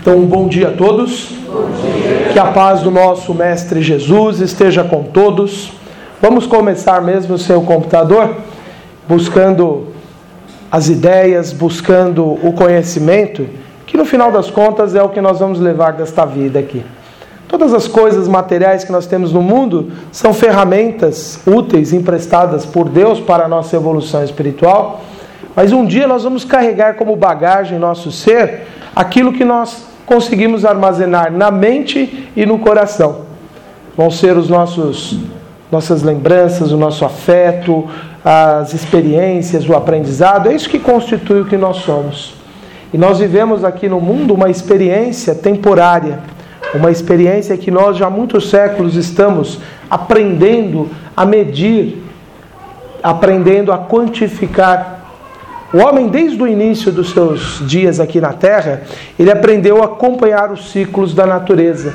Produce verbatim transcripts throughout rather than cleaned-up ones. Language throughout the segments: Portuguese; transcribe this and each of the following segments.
Então, um bom dia a todos. Bom dia. Que a paz do nosso Mestre Jesus esteja com todos. Vamos começar mesmo sem o computador, buscando as ideias, buscando o conhecimento, que no final das contas é o que nós vamos levar desta vida aqui. Todas as coisas materiais que nós temos no mundo são ferramentas úteis, emprestadas por Deus para a nossa evolução espiritual, mas um dia nós vamos carregar como bagagem nosso ser aquilo que nós conseguimos armazenar na mente e no coração. Vão ser os nossos, nossas lembranças, o nosso afeto, as experiências, o aprendizado. É isso que constitui o que nós somos. E nós vivemos aqui no mundo uma experiência temporária, uma experiência que nós já há muitos séculos estamos aprendendo a medir, aprendendo a quantificar. O homem, desde o início dos seus dias aqui na Terra, ele aprendeu a acompanhar os ciclos da natureza.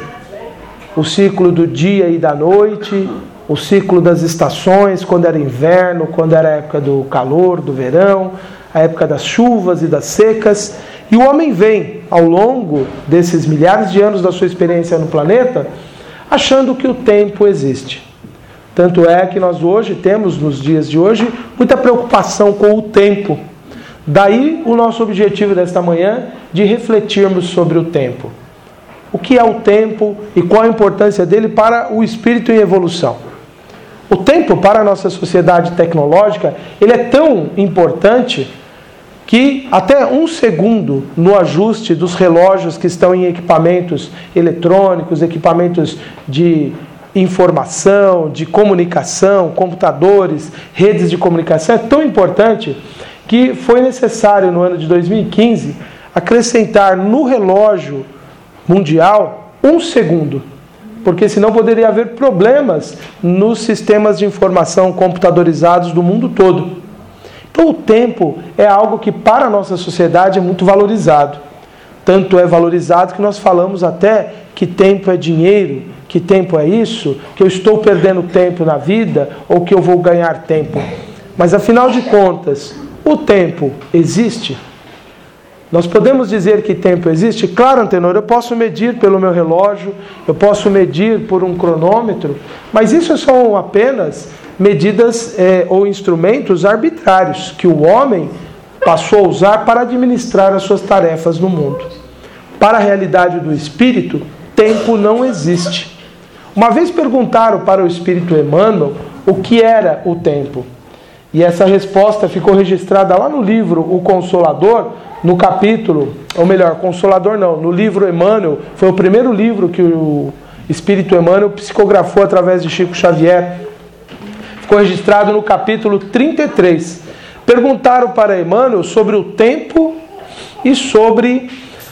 O ciclo do dia e da noite, o ciclo das estações, quando era inverno, quando era a época do calor, do verão, a época das chuvas e das secas. E o homem vem, ao longo desses milhares de anos da sua experiência no planeta, achando que o tempo existe. Tanto é que nós hoje temos, nos dias de hoje, muita preocupação com o tempo. Daí o nosso objetivo desta manhã de refletirmos sobre o tempo. O que é o tempo e qual a importância dele para o espírito em evolução. O tempo para a nossa sociedade tecnológica, ele é tão importante que até um segundo no ajuste dos relógios que estão em equipamentos eletrônicos, equipamentos de informação, de comunicação, computadores, redes de comunicação, é tão importante que foi necessário no ano de dois mil e quinze acrescentar no relógio mundial um segundo, porque senão poderia haver problemas nos sistemas de informação computadorizados do mundo todo. Então o tempo é algo que para a nossa sociedade é muito valorizado. Tanto é valorizado que nós falamos até que tempo é dinheiro, que tempo é isso, que eu estou perdendo tempo na vida ou que eu vou ganhar tempo. Mas afinal de contas, o tempo existe? Nós podemos dizer que tempo existe? Claro, Antenor, eu posso medir pelo meu relógio, eu posso medir por um cronômetro, mas isso são apenas medidas é, ou instrumentos arbitrários que o homem passou a usar para administrar as suas tarefas no mundo. Para a realidade do espírito, tempo não existe. Uma vez perguntaram para o espírito Emmanuel o que era o tempo. E essa resposta ficou registrada lá no livro O Consolador, no capítulo, ou melhor, Consolador não, no livro Emmanuel, foi o primeiro livro que o Espírito Emmanuel psicografou através de Chico Xavier. Ficou registrado no capítulo trinta e três. Perguntaram para Emmanuel sobre o tempo e sobre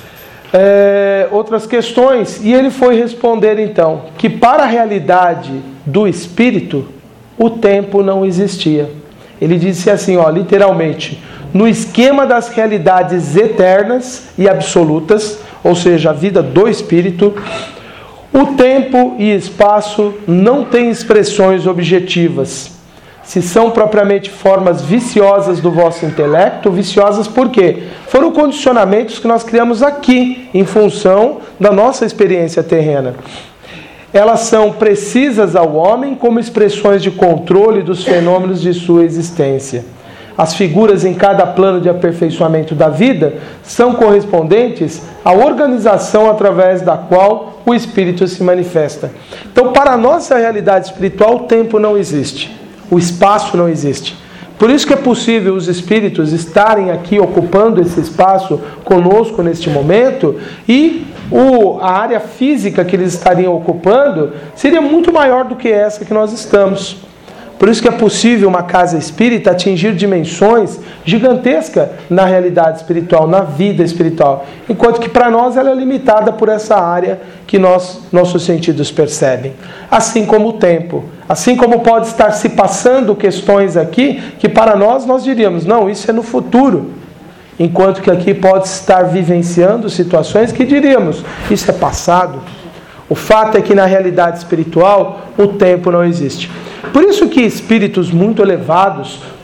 é, outras questões, e ele foi responder então que para a realidade do espírito, o tempo não existia. Ele disse assim, ó, literalmente, no esquema das realidades eternas e absolutas, ou seja, a vida do espírito, o tempo e espaço não têm expressões objetivas. Se são propriamente formas viciosas do vosso intelecto, viciosas por quê? Foram condicionamentos que nós criamos aqui, em função da nossa experiência terrena. Elas são precisas ao homem como expressões de controle dos fenômenos de sua existência. As figuras em cada plano de aperfeiçoamento da vida são correspondentes à organização através da qual o espírito se manifesta. Então, para a nossa realidade espiritual, o tempo não existe, o espaço não existe. Por isso que é possível os espíritos estarem aqui ocupando esse espaço conosco neste momento e o, a área física que eles estariam ocupando seria muito maior do que essa que nós estamos. Por isso que é possível uma casa espírita atingir dimensões gigantescas na realidade espiritual, na vida espiritual, enquanto que para nós ela é limitada por essa área que nós, nossos sentidos percebem. Assim como o tempo, assim como pode estar se passando questões aqui que para nós nós diríamos, não, isso é no futuro. Enquanto que aqui pode estar vivenciando situações que diríamos, isso é passado. O fato é que na realidade espiritual o tempo não existe. Por isso que espíritos muito elevados,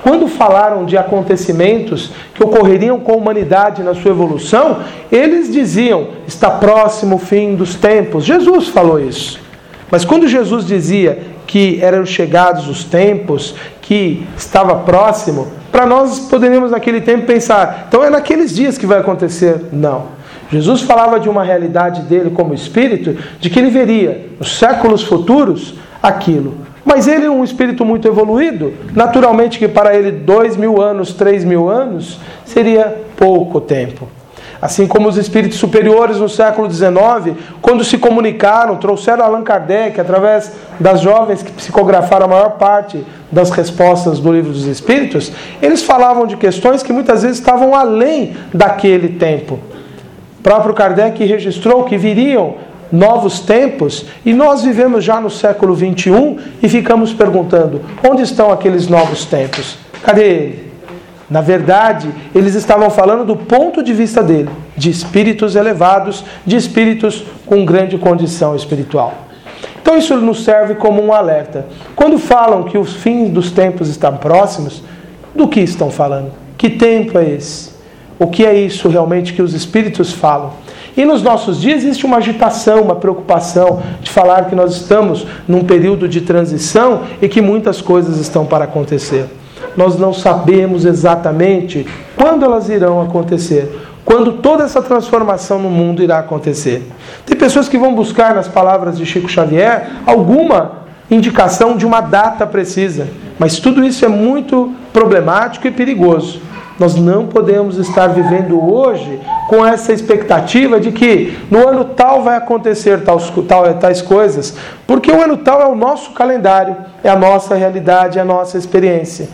quando falaram de acontecimentos que ocorreriam com a humanidade na sua evolução, eles diziam, está próximo o fim dos tempos. Jesus falou isso. Mas quando Jesus dizia que eram chegados os tempos, que estava próximo, para nós poderíamos naquele tempo pensar, então é naqueles dias que vai acontecer. Não. Jesus falava de uma realidade dele como espírito, de que ele veria nos séculos futuros aquilo. Mas ele é um espírito muito evoluído, naturalmente que para ele dois mil anos, três mil anos, seria pouco tempo. Assim como os espíritos superiores no século dezenove, quando se comunicaram, trouxeram Allan Kardec, através das jovens que psicografaram a maior parte das respostas do Livro dos Espíritos, eles falavam de questões que muitas vezes estavam além daquele tempo. O próprio Kardec registrou que viriam novos tempos, e nós vivemos já no século vinte e um e ficamos perguntando, onde estão aqueles novos tempos? Cadê ele? Na verdade, eles estavam falando do ponto de vista dele, de espíritos elevados, de espíritos com grande condição espiritual. Então isso nos serve como um alerta. Quando falam que os fins dos tempos estão próximos, do que estão falando? Que tempo é esse? O que é isso realmente que os espíritos falam? E nos nossos dias existe uma agitação, uma preocupação de falar que nós estamos num período de transição e que muitas coisas estão para acontecer. Nós não sabemos exatamente quando elas irão acontecer, quando toda essa transformação no mundo irá acontecer. Tem pessoas que vão buscar nas palavras de Chico Xavier alguma indicação de uma data precisa, mas tudo isso é muito problemático e perigoso. Nós não podemos estar vivendo hoje com essa expectativa de que no ano tal vai acontecer tais, tal, tais coisas, porque o ano tal é o nosso calendário, é a nossa realidade, é a nossa experiência.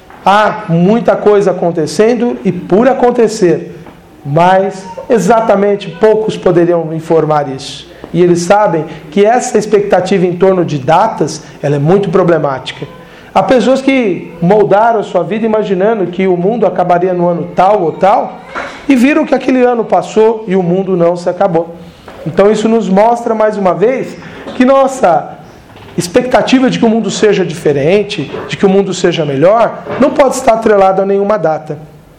Há muita coisa acontecendo e por acontecer, mas exatamente poucos poderiam informar isso. E eles sabem que essa expectativa em torno de datas, ela é muito problemática. Há pessoas que moldaram a sua vida imaginando que o mundo acabaria no ano tal ou tal, e viram que aquele ano passou e o mundo não se acabou. Então isso nos mostra mais uma vez que nossa expectativa de que o mundo seja diferente, de que o mundo seja melhor, não pode estar atrelada a nenhuma data.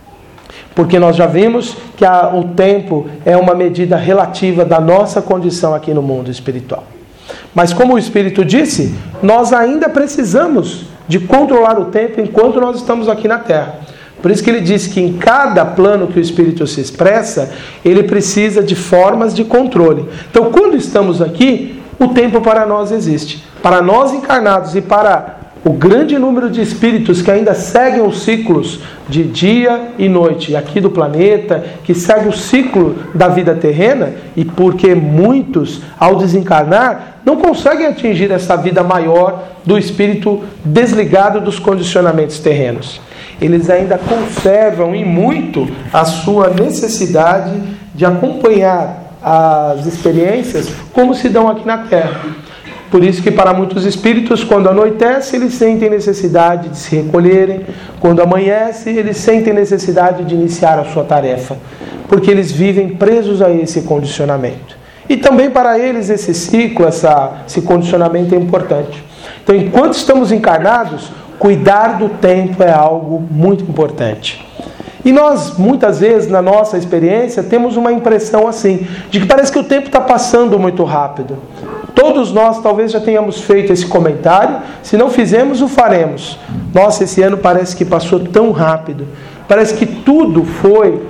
Porque nós já vimos que a, o tempo é uma medida relativa da nossa condição aqui no mundo espiritual. Mas como o Espírito disse, nós ainda precisamos de controlar o tempo enquanto nós estamos aqui na Terra. Por isso que ele diz que em cada plano que o Espírito se expressa, ele precisa de formas de controle. Então, quando estamos aqui, o tempo para nós existe. Para nós encarnados e para o grande número de espíritos que ainda seguem os ciclos de dia e noite aqui do planeta, que segue o ciclo da vida terrena, e porque muitos, ao desencarnar, não conseguem atingir essa vida maior do espírito desligado dos condicionamentos terrenos. Eles ainda conservam em muito a sua necessidade de acompanhar as experiências como se dão aqui na Terra. Por isso que para muitos espíritos, quando anoitece, eles sentem necessidade de se recolherem. Quando amanhece, eles sentem necessidade de iniciar a sua tarefa. Porque eles vivem presos a esse condicionamento. E também para eles esse ciclo, essa, esse condicionamento é importante. Então, enquanto estamos encarnados, cuidar do tempo é algo muito importante. E nós, muitas vezes, na nossa experiência, temos uma impressão assim, de que parece que o tempo está passando muito rápido. Todos nós talvez já tenhamos feito esse comentário, se não fizemos, o faremos. Nossa, esse ano parece que passou tão rápido, parece que tudo foi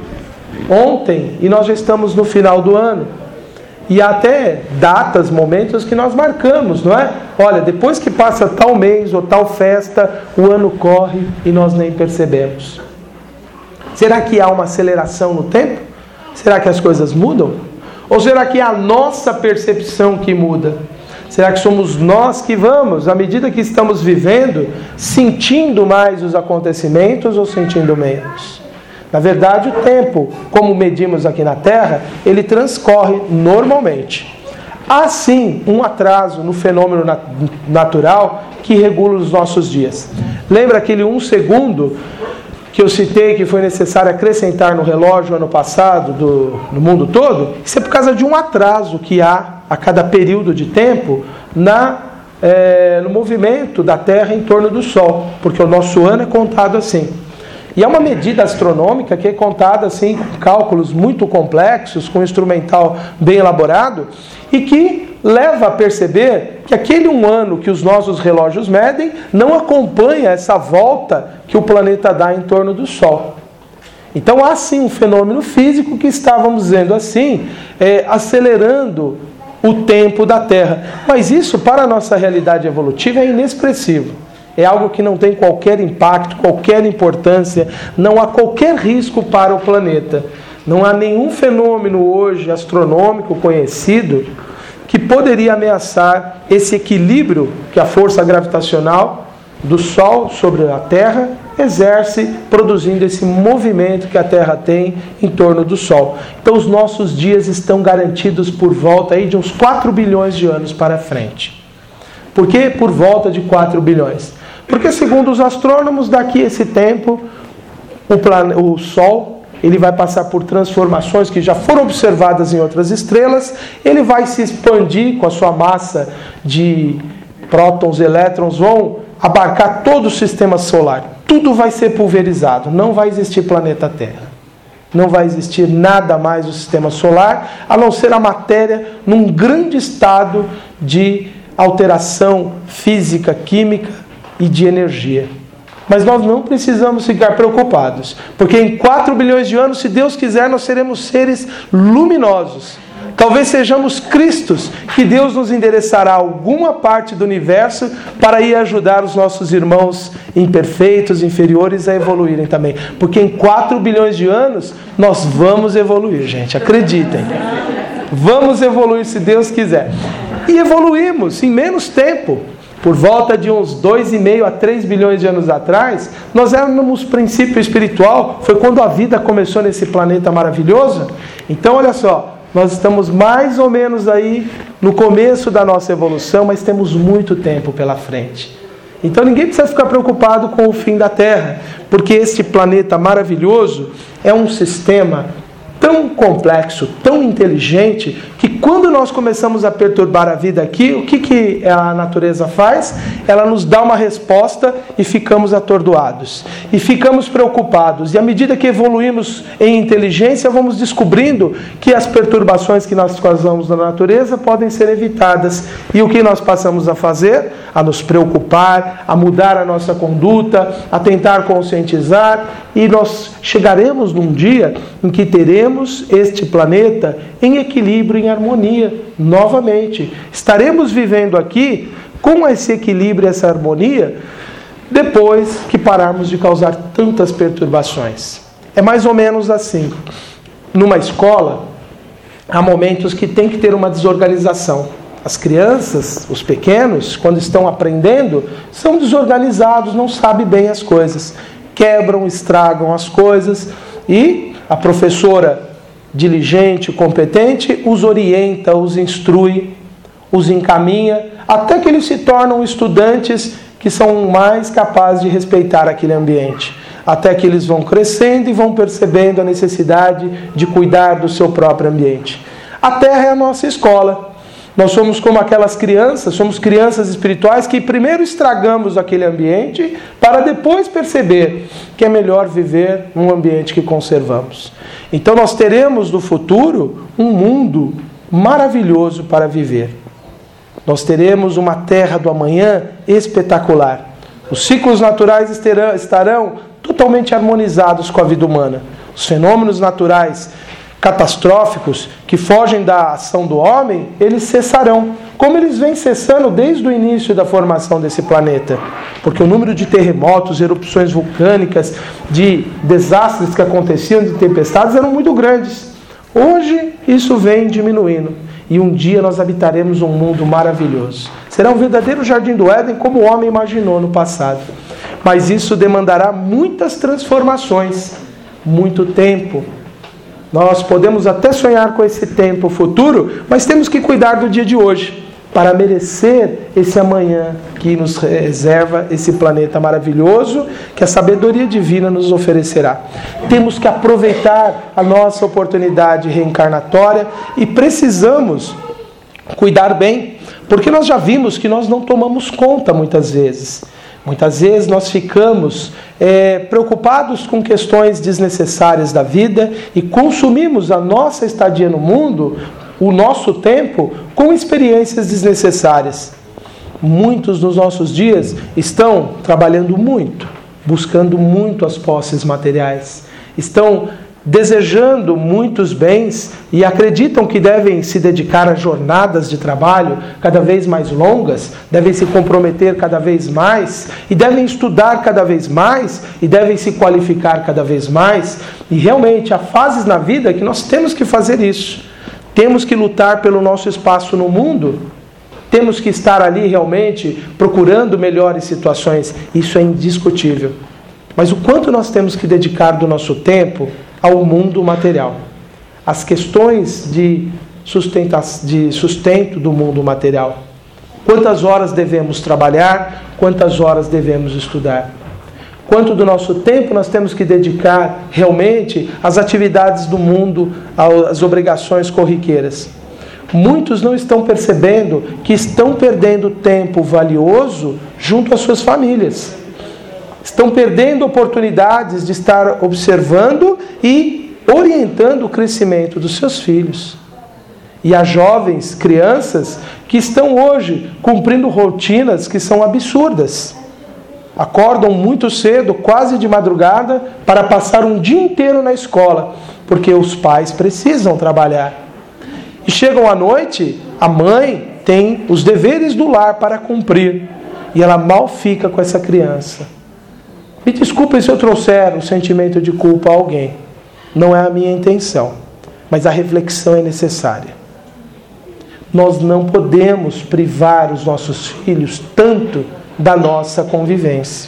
ontem e nós já estamos no final do ano. E há até datas, momentos que nós marcamos, não é? Olha, depois que passa tal mês ou tal festa, o ano corre e nós nem percebemos. Será que há uma aceleração no tempo? Será que as coisas mudam? Ou será que é a nossa percepção que muda? Será que somos nós que vamos, à medida que estamos vivendo, sentindo mais os acontecimentos ou sentindo menos? Na verdade, o tempo, como medimos aqui na Terra, ele transcorre normalmente. Há sim um atraso no fenômeno natural que regula os nossos dias. Lembra aquele um segundo que eu citei que foi necessário acrescentar no relógio ano passado, do, no mundo todo? Isso é por causa de um atraso que há a cada período de tempo na é, no movimento da Terra em torno do Sol, porque o nosso ano é contado assim. E é uma medida astronômica que é contada assim, com cálculos muito complexos, com um instrumental bem elaborado, e que leva a perceber que aquele um ano que os nossos relógios medem não acompanha essa volta que o planeta dá em torno do Sol. Então há sim um fenômeno físico que está, vamos dizendo assim, é, acelerando o tempo da Terra. Mas isso, para a nossa realidade evolutiva, é inexpressivo. É algo que não tem qualquer impacto, qualquer importância, não há qualquer risco para o planeta. Não há nenhum fenômeno hoje astronômico conhecido que poderia ameaçar esse equilíbrio que a força gravitacional do Sol sobre a Terra exerce, produzindo esse movimento que a Terra tem em torno do Sol. Então os nossos dias estão garantidos por volta aí de uns quatro bilhões de anos para frente. Por que por volta de quatro bilhões? Porque segundo os astrônomos, daqui a esse tempo, o, plane... o Sol ele vai passar por transformações que já foram observadas em outras estrelas, ele vai se expandir com a sua massa de prótons e elétrons, vão abarcar todo o sistema solar. Tudo vai ser pulverizado, não vai existir planeta Terra. Não vai existir nada mais no sistema solar, a não ser a matéria num grande estado de alteração física, química e de energia. Mas nós não precisamos ficar preocupados, porque em quatro bilhões de anos, se Deus quiser, nós seremos seres luminosos. Talvez sejamos Cristos, que Deus nos endereçará a alguma parte do universo para ir ajudar os nossos irmãos imperfeitos, inferiores a evoluírem também. Porque em quatro bilhões de anos nós vamos evoluir, gente, acreditem. Vamos evoluir se Deus quiser. E evoluímos em menos tempo. Por volta de uns dois vírgula cinco a três bilhões de anos atrás, nós éramos princípio espiritual, foi quando a vida começou nesse planeta maravilhoso. Então olha só, nós estamos mais ou menos aí no começo da nossa evolução, mas temos muito tempo pela frente. Então ninguém precisa ficar preocupado com o fim da Terra, porque este planeta maravilhoso é um sistema tão complexo, tão inteligente, que quando nós começamos a perturbar a vida aqui, o que, que a natureza faz? Ela nos dá uma resposta e ficamos atordoados. E ficamos preocupados. E à medida que evoluímos em inteligência, vamos descobrindo que as perturbações que nós causamos na natureza podem ser evitadas. E o que nós passamos a fazer? A nos preocupar, a mudar a nossa conduta, a tentar conscientizar. E nós chegaremos num dia em que teremos este planeta em equilíbrio, em harmonia, novamente. Estaremos vivendo aqui com esse equilíbrio, essa harmonia, depois que pararmos de causar tantas perturbações. É mais ou menos assim. Numa escola, há momentos que tem que ter uma desorganização. As crianças, os pequenos, quando estão aprendendo, são desorganizados, não sabem bem as coisas. Quebram, estragam as coisas e a professora diligente, competente, os orienta, os instrui, os encaminha, até que eles se tornam estudantes que são mais capazes de respeitar aquele ambiente. Até que eles vão crescendo e vão percebendo a necessidade de cuidar do seu próprio ambiente. A Terra é a nossa escola. Nós somos como aquelas crianças, somos crianças espirituais que primeiro estragamos aquele ambiente para depois perceber que é melhor viver num ambiente que conservamos. Então nós teremos no futuro um mundo maravilhoso para viver. Nós teremos uma terra do amanhã espetacular. Os ciclos naturais estarão, estarão totalmente harmonizados com a vida humana. Os fenômenos naturais catastróficos que fogem da ação do homem, eles cessarão, como eles vêm cessando desde o início da formação desse planeta. Porque o número de terremotos, erupções vulcânicas, de desastres que aconteciam, de tempestades, eram muito grandes. Hoje, isso vem diminuindo. E um dia nós habitaremos um mundo maravilhoso. Será um verdadeiro jardim do Éden, como o homem imaginou no passado. Mas isso demandará muitas transformações, muito tempo. Nós podemos até sonhar com esse tempo futuro, mas temos que cuidar do dia de hoje, para merecer esse amanhã que nos reserva esse planeta maravilhoso, que a sabedoria divina nos oferecerá. Temos que aproveitar a nossa oportunidade reencarnatória e precisamos cuidar bem, porque nós já vimos que nós não tomamos conta muitas vezes. Muitas vezes nós ficamos é, preocupados com questões desnecessárias da vida e consumimos a nossa estadia no mundo, o nosso tempo, com experiências desnecessárias. Muitos dos nossos dias estão trabalhando muito, buscando muito as posses materiais, estão desejando muitos bens e acreditam que devem se dedicar a jornadas de trabalho cada vez mais longas, devem se comprometer cada vez mais e devem estudar cada vez mais e devem se qualificar cada vez mais. E realmente há fases na vida que nós temos que fazer isso. Temos que lutar pelo nosso espaço no mundo. Temos que estar ali realmente procurando melhores situações. Isso é indiscutível. Mas o quanto nós temos que dedicar do nosso tempo ao mundo material, às questões de, sustenta, de sustento do mundo material. Quantas horas devemos trabalhar, quantas horas devemos estudar. Quanto do nosso tempo nós temos que dedicar realmente às atividades do mundo, às obrigações corriqueiras. Muitos não estão percebendo que estão perdendo tempo valioso junto às suas famílias. Estão perdendo oportunidades de estar observando e orientando o crescimento dos seus filhos. E há jovens, crianças, que estão hoje cumprindo rotinas que são absurdas. Acordam muito cedo, quase de madrugada, para passar um dia inteiro na escola, porque os pais precisam trabalhar. E chegam à noite, a mãe tem os deveres do lar para cumprir, e ela mal fica com essa criança. Me desculpem se eu trouxer um sentimento de culpa a alguém. Não é a minha intenção, mas a reflexão é necessária. Nós não podemos privar os nossos filhos tanto da nossa convivência.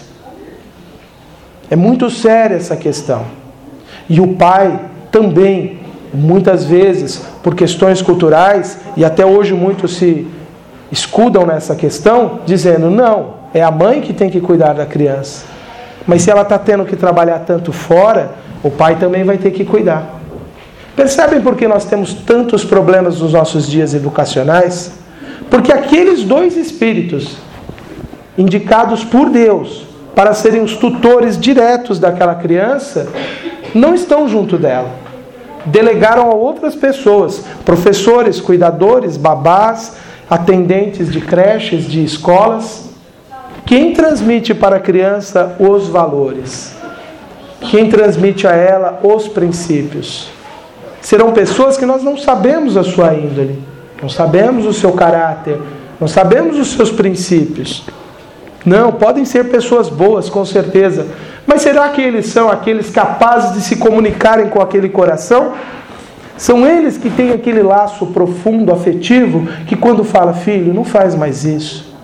É muito séria essa questão. E o pai também, muitas vezes, por questões culturais, e até hoje muitos se escudam nessa questão, dizendo, não, é a mãe que tem que cuidar da criança. Mas se ela está tendo que trabalhar tanto fora, o pai também vai ter que cuidar. Percebem por que nós temos tantos problemas nos nossos dias educacionais? Porque aqueles dois espíritos, indicados por Deus para serem os tutores diretos daquela criança, não estão junto dela. Delegaram a outras pessoas, professores, cuidadores, babás, atendentes de creches, de escolas. Quem transmite para a criança os valores? Quem transmite a ela os princípios? Serão pessoas que nós não sabemos a sua índole, não sabemos o seu caráter, não sabemos os seus princípios. Não, podem ser pessoas boas, com certeza. Mas será que eles são aqueles capazes de se comunicarem com aquele coração? São eles que têm aquele laço profundo, afetivo, que quando fala, filho, não faz mais isso.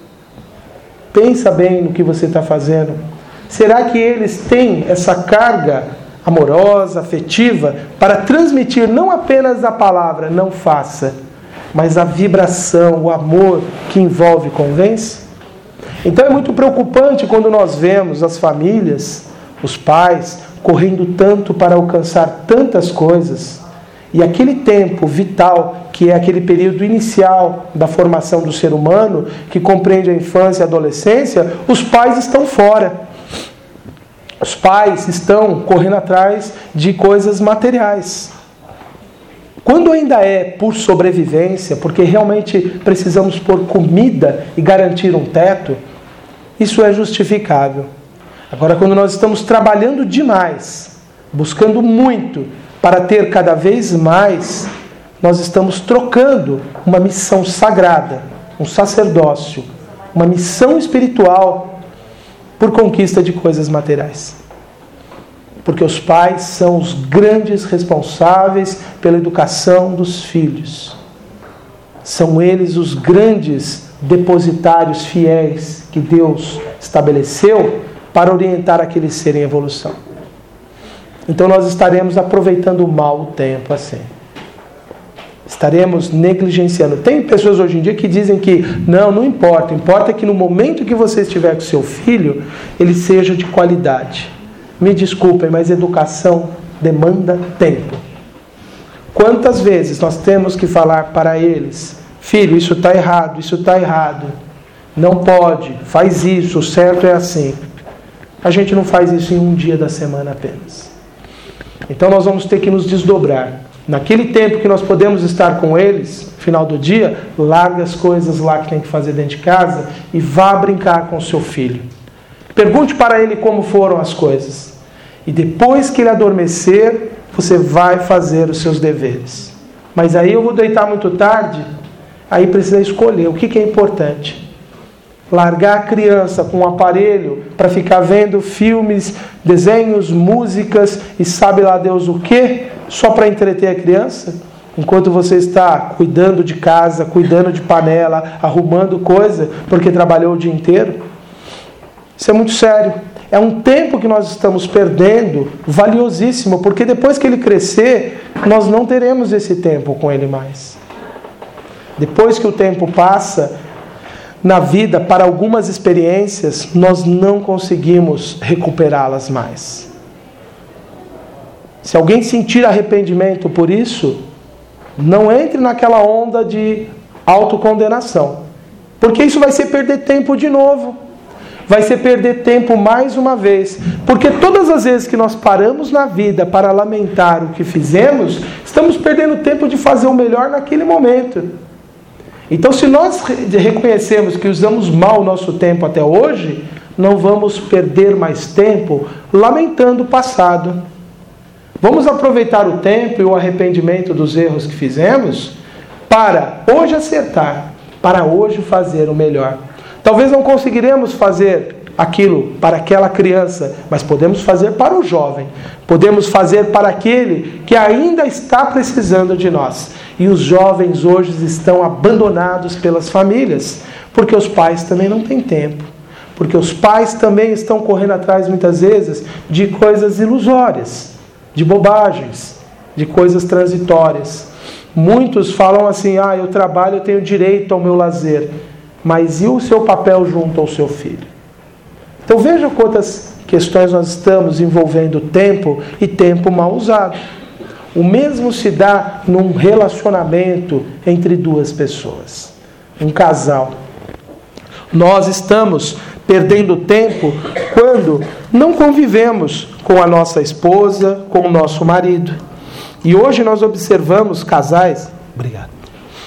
Pensa bem no que você está fazendo. Será que eles têm essa carga amorosa, afetiva, para transmitir não apenas a palavra, não faça, mas a vibração, o amor que envolve e convence? Então é muito preocupante quando nós vemos as famílias, os pais, correndo tanto para alcançar tantas coisas, e aquele tempo vital, que é aquele período inicial da formação do ser humano, que compreende a infância e a adolescência, os pais estão fora. Os pais estão correndo atrás de coisas materiais. Quando ainda é por sobrevivência, porque realmente precisamos pôr comida e garantir um teto, isso é justificável. Agora, quando nós estamos trabalhando demais, buscando muito, para ter cada vez mais, nós estamos trocando uma missão sagrada, um sacerdócio, uma missão espiritual, por conquista de coisas materiais. Porque os pais são os grandes responsáveis pela educação dos filhos. São eles os grandes depositários fiéis que Deus estabeleceu para orientar aquele ser em evolução. Então nós estaremos aproveitando mal o tempo assim. Estaremos negligenciando. Tem pessoas hoje em dia que dizem que não, não importa. Importa que no momento que você estiver com seu filho, ele seja de qualidade. Me desculpem, mas educação demanda tempo. Quantas vezes nós temos que falar para eles, filho, isso está errado, isso está errado, não pode, faz isso, o certo é assim. A gente não faz isso em um dia da semana apenas. Então nós vamos ter que nos desdobrar. Naquele tempo que nós podemos estar com eles, no final do dia, larga as coisas lá que tem que fazer dentro de casa e vá brincar com o seu filho. Pergunte para ele como foram as coisas. E depois que ele adormecer, você vai fazer os seus deveres. Mas aí eu vou deitar muito tarde, aí precisa escolher o que, que é importante. Largar a criança com um aparelho para ficar vendo filmes, desenhos, músicas e sabe lá Deus o que, só para entreter a criança? Enquanto você está cuidando de casa, cuidando de panela, arrumando coisa, porque trabalhou o dia inteiro? Isso é muito sério. É um tempo que nós estamos perdendo, valiosíssimo, porque depois que ele crescer, nós não teremos esse tempo com ele mais. Depois que o tempo passa, na vida, para algumas experiências, nós não conseguimos recuperá-las mais. Se alguém sentir arrependimento por isso, não entre naquela onda de autocondenação, porque isso vai ser perder tempo de novo. Vai ser perder tempo mais uma vez, porque todas as vezes que nós paramos na vida para lamentar o que fizemos, estamos perdendo tempo de fazer o melhor naquele momento. Então, se nós reconhecemos que usamos mal o nosso tempo até hoje, não vamos perder mais tempo lamentando o passado. Vamos aproveitar o tempo e o arrependimento dos erros que fizemos para hoje acertar, para hoje fazer o melhor. Talvez não conseguiremos fazer aquilo para aquela criança, mas podemos fazer para o jovem. Podemos fazer para aquele que ainda está precisando de nós. E os jovens hoje estão abandonados pelas famílias, porque os pais também não têm tempo. Porque os pais também estão correndo atrás, muitas vezes, de coisas ilusórias, de bobagens, de coisas transitórias. Muitos falam assim, ah, eu trabalho, eu tenho direito ao meu lazer. Mas e o seu papel junto ao seu filho? Então veja quantas questões nós estamos envolvendo tempo e tempo mal usado. O mesmo se dá num relacionamento entre duas pessoas, um casal. Nós estamos perdendo tempo quando não convivemos com a nossa esposa, com o nosso marido. E hoje nós observamos casais, obrigado,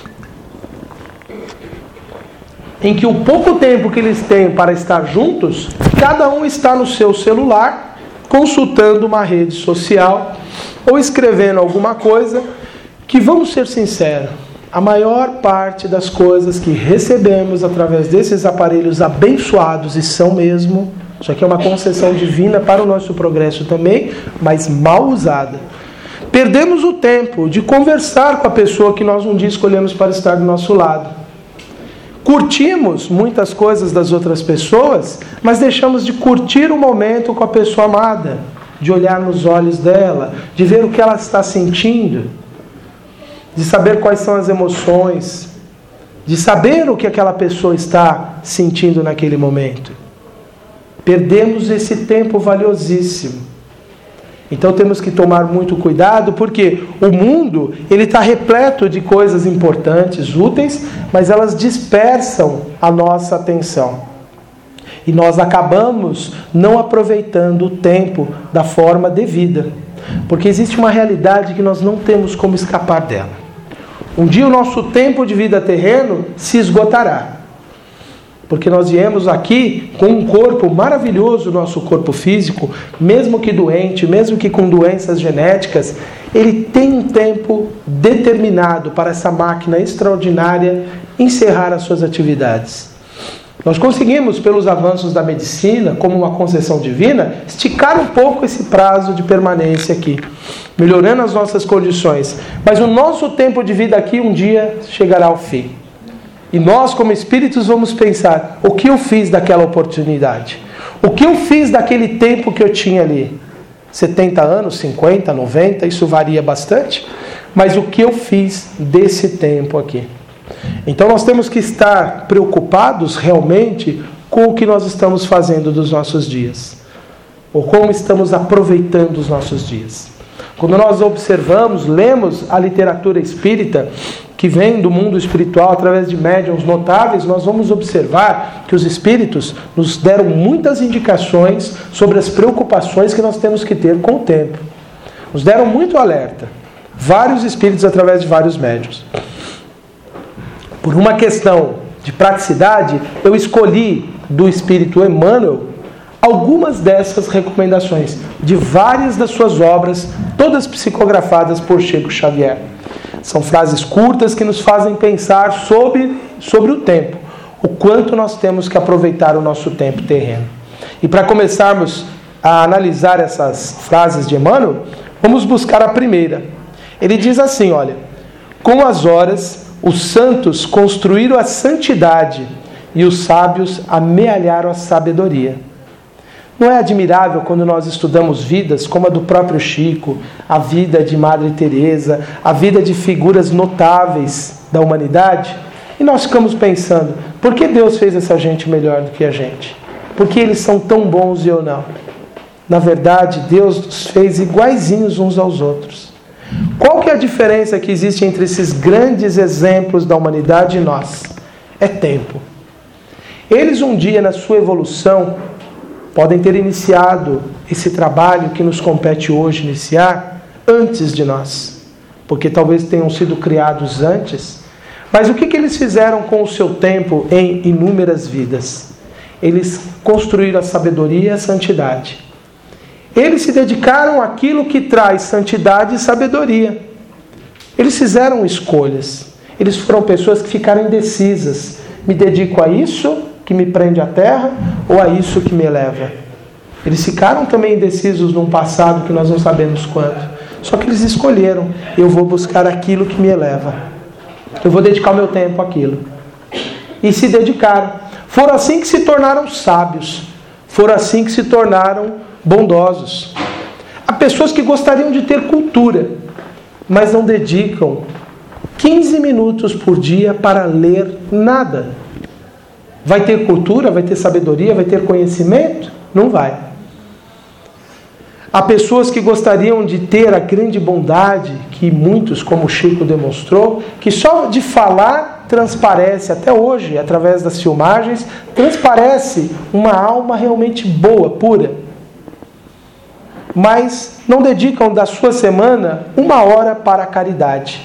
em que o pouco tempo que eles têm para estar juntos, cada um está no seu celular, consultando uma rede social, ou escrevendo alguma coisa, que, vamos ser sinceros, a maior parte das coisas que recebemos através desses aparelhos abençoados, e são mesmo, isso aqui é uma concessão divina para o nosso progresso também, mas mal usada. Perdemos o tempo de conversar com a pessoa que nós um dia escolhemos para estar do nosso lado. Curtimos muitas coisas das outras pessoas, mas deixamos de curtir o momento com a pessoa amada, de olhar nos olhos dela, de ver o que ela está sentindo, de saber quais são as emoções, de saber o que aquela pessoa está sentindo naquele momento. Perdemos esse tempo valiosíssimo. Então temos que tomar muito cuidado, porque o mundo ele está repleto de coisas importantes, úteis, mas elas dispersam a nossa atenção. E nós acabamos não aproveitando o tempo da forma devida, porque existe uma realidade que nós não temos como escapar dela. Um dia o nosso tempo de vida terreno se esgotará. Porque nós viemos aqui com um corpo maravilhoso, nosso corpo físico, mesmo que doente, mesmo que com doenças genéticas, ele tem um tempo determinado para essa máquina extraordinária encerrar as suas atividades. Nós conseguimos, pelos avanços da medicina, como uma concessão divina, esticar um pouco esse prazo de permanência aqui, melhorando as nossas condições. Mas o nosso tempo de vida aqui um dia chegará ao fim. E nós, como espíritos, vamos pensar, o que eu fiz daquela oportunidade? O que eu fiz daquele tempo que eu tinha ali? setenta anos, cinquenta, noventa, isso varia bastante. Mas o que eu fiz desse tempo aqui? Então nós temos que estar preocupados realmente com o que nós estamos fazendo dos nossos dias. Ou como estamos aproveitando os nossos dias. Quando nós observamos, lemos a literatura espírita, que vêm do mundo espiritual através de médiuns notáveis, nós vamos observar que os espíritos nos deram muitas indicações sobre as preocupações que nós temos que ter com o tempo. Nos deram muito alerta. Vários espíritos através de vários médiuns. Por uma questão de praticidade, eu escolhi do espírito Emmanuel algumas dessas recomendações, de várias das suas obras, todas psicografadas por Chico Xavier. São frases curtas que nos fazem pensar sobre, sobre o tempo, o quanto nós temos que aproveitar o nosso tempo terreno. E para começarmos a analisar essas frases de Emmanuel, vamos buscar a primeira. Ele diz assim, olha: com as horas, os santos construíram a santidade e os sábios amealharam a sabedoria. Não é admirável quando nós estudamos vidas como a do próprio Chico, a vida de Madre Teresa, a vida de figuras notáveis da humanidade? E nós ficamos pensando, por que Deus fez essa gente melhor do que a gente? Por que eles são tão bons e eu não? Na verdade, Deus nos fez iguaizinhos uns aos outros. Qual que é a diferença que existe entre esses grandes exemplos da humanidade e nós? É tempo. Eles um dia, na sua evolução, podem ter iniciado esse trabalho que nos compete hoje iniciar antes de nós, porque talvez tenham sido criados antes. Mas o que, que eles fizeram com o seu tempo em inúmeras vidas? Eles construíram a sabedoria e a santidade. Eles se dedicaram àquilo que traz santidade e sabedoria. Eles fizeram escolhas. Eles foram pessoas que ficaram indecisas. Me dedico a isso que me prende à terra ou a isso que me eleva? Eles ficaram também indecisos num passado que nós não sabemos quando. Só que eles escolheram: eu vou buscar aquilo que me eleva. Eu vou dedicar o meu tempo àquilo. E se dedicaram. Foram assim que se tornaram sábios. Foram assim que se tornaram bondosos. Há pessoas que gostariam de ter cultura, mas não dedicam quinze minutos por dia para ler nada. Vai ter cultura, vai ter sabedoria, vai ter conhecimento? Não vai. Há pessoas que gostariam de ter a grande bondade, que muitos, como Chico demonstrou, que só de falar transparece, até hoje, através das filmagens, transparece uma alma realmente boa, pura. Mas não dedicam da sua semana uma hora para a caridade.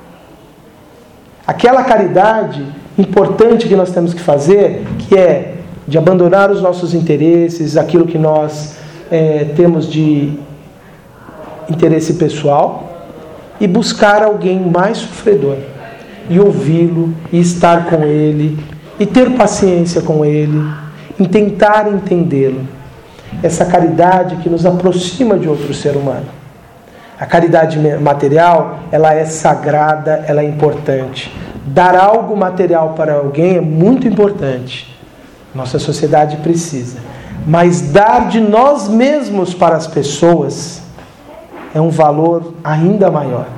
Aquela caridade importante que nós temos que fazer, que é de abandonar os nossos interesses, aquilo que nós é, temos de interesse pessoal, e buscar alguém mais sofredor, e ouvi-lo, e estar com ele, e ter paciência com ele, e tentar entendê-lo. Essa caridade que nos aproxima de outro ser humano. A caridade material, ela é sagrada, ela é importante. Dar algo material para alguém é muito importante. Nossa sociedade precisa. Mas dar de nós mesmos para as pessoas é um valor ainda maior.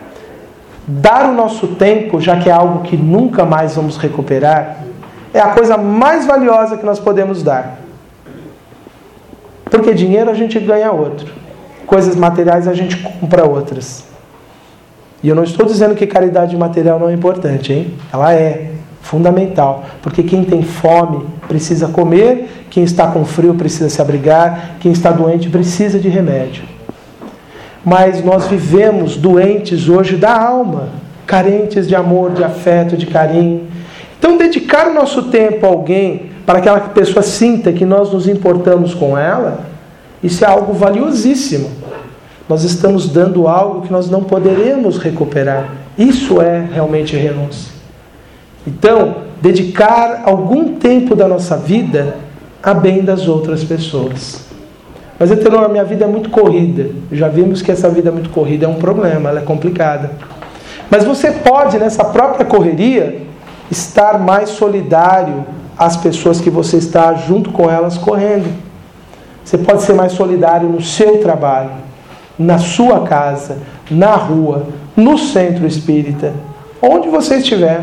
Dar o nosso tempo, já que é algo que nunca mais vamos recuperar, é a coisa mais valiosa que nós podemos dar. Porque dinheiro a gente ganha outro. Coisas materiais a gente compra outras. E eu não estou dizendo que caridade material não é importante, hein? Ela é fundamental. Porque quem tem fome precisa comer, quem está com frio precisa se abrigar, quem está doente precisa de remédio. Mas nós vivemos doentes hoje da alma, carentes de amor, de afeto, de carinho. Então, dedicar o nosso tempo a alguém, para que aquela pessoa sinta que nós nos importamos com ela, isso é algo valiosíssimo. Nós estamos dando algo que nós não poderemos recuperar. Isso é realmente renúncia. Então, dedicar algum tempo da nossa vida a bem das outras pessoas. Mas, Etenor, a minha vida é muito corrida. Já vimos que essa vida muito corrida é um problema, ela é complicada. Mas você pode, nessa própria correria, estar mais solidário às pessoas que você está junto com elas correndo. Você pode ser mais solidário no seu trabalho, na sua casa, na rua, no centro espírita, onde você estiver.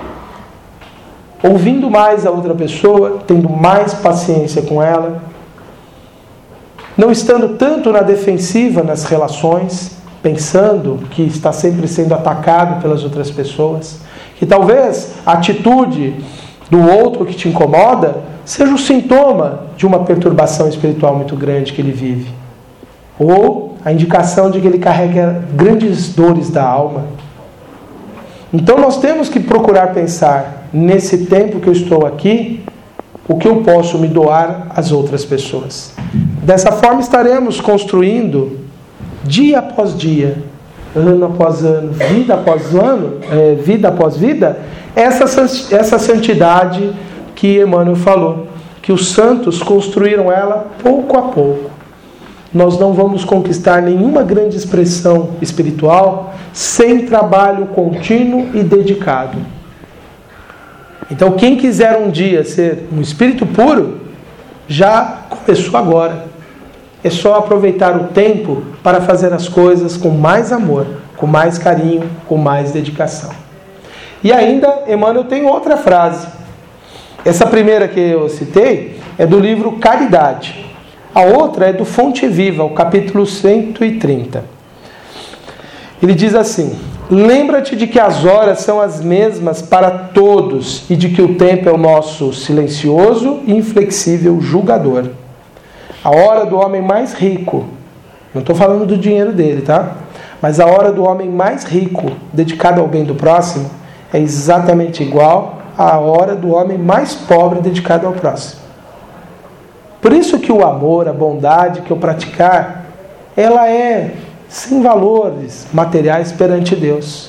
Ouvindo mais a outra pessoa, tendo mais paciência com ela, não estando tanto na defensiva nas relações, pensando que está sempre sendo atacado pelas outras pessoas, que talvez a atitude do outro que te incomoda seja o sintoma de uma perturbação espiritual muito grande que ele vive, ou a indicação de que ele carrega grandes dores da alma. Então nós temos que procurar pensar, nesse tempo que eu estou aqui, o que eu posso me doar às outras pessoas. Dessa forma estaremos construindo dia após dia, ano após ano, vida após ano, é, vida após vida, essa, essa santidade que Emmanuel falou, que os santos construíram ela pouco a pouco. Nós não vamos conquistar nenhuma grande expressão espiritual sem trabalho contínuo e dedicado. Então, quem quiser um dia ser um espírito puro, já começou agora. É só aproveitar o tempo para fazer as coisas com mais amor, com mais carinho, com mais dedicação. E ainda, Emmanuel tem outra frase. Essa primeira que eu citei é do livro Caridade. A outra é do Fonte Viva, o capítulo cento e trinta. Ele diz assim: lembra-te de que as horas são as mesmas para todos e de que o tempo é o nosso silencioso e inflexível julgador. A hora do homem mais rico, não estou falando do dinheiro dele, tá? Mas a hora do homem mais rico, dedicado ao bem do próximo, é exatamente igual à hora do homem mais pobre, dedicado ao próximo. Por isso que o amor, a bondade que eu praticar, ela é sem valores materiais perante Deus.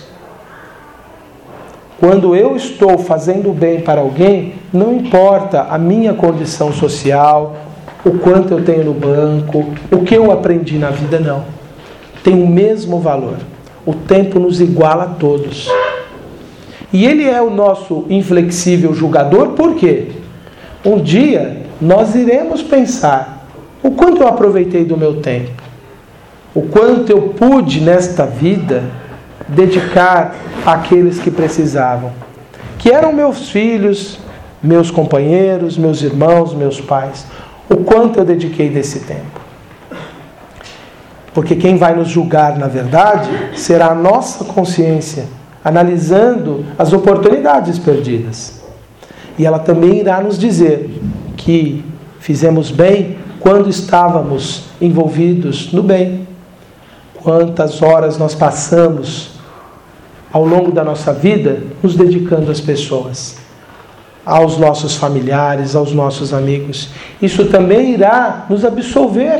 Quando eu estou fazendo o bem para alguém, não importa a minha condição social, o quanto eu tenho no banco, o que eu aprendi na vida, não. Tem o mesmo valor. O tempo nos iguala a todos. E ele é o nosso inflexível julgador, por quê? Um dia nós iremos pensar o quanto eu aproveitei do meu tempo, o quanto eu pude nesta vida dedicar àqueles que precisavam, que eram meus filhos, meus companheiros, meus irmãos, meus pais. O quanto eu dediquei desse tempo. Porque quem vai nos julgar, na verdade, será a nossa consciência, analisando as oportunidades perdidas. E ela também irá nos dizer que fizemos bem quando estávamos envolvidos no bem. Quantas horas nós passamos ao longo da nossa vida nos dedicando às pessoas, aos nossos familiares, aos nossos amigos. Isso também irá nos absolver.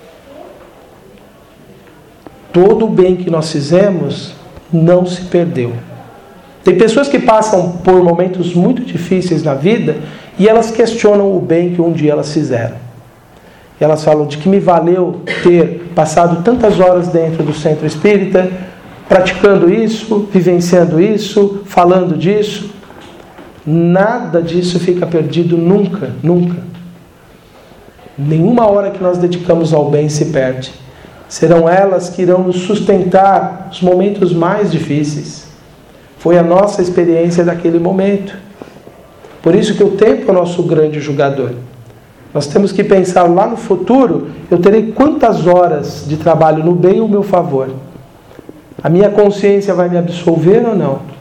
Todo o bem que nós fizemos não se perdeu. Tem pessoas que passam por momentos muito difíceis na vida e elas questionam o bem que um dia elas fizeram. E elas falam: de que me valeu ter passado tantas horas dentro do centro espírita, praticando isso, vivenciando isso, falando disso. Nada disso fica perdido nunca, nunca. Nenhuma hora que nós dedicamos ao bem se perde. Serão elas que irão nos sustentar nos momentos mais difíceis. Foi a nossa experiência daquele momento. Por isso que o tempo é o nosso grande julgador. Nós temos que pensar lá no futuro, eu terei quantas horas de trabalho no bem ao meu favor. A minha consciência vai me absolver ou não?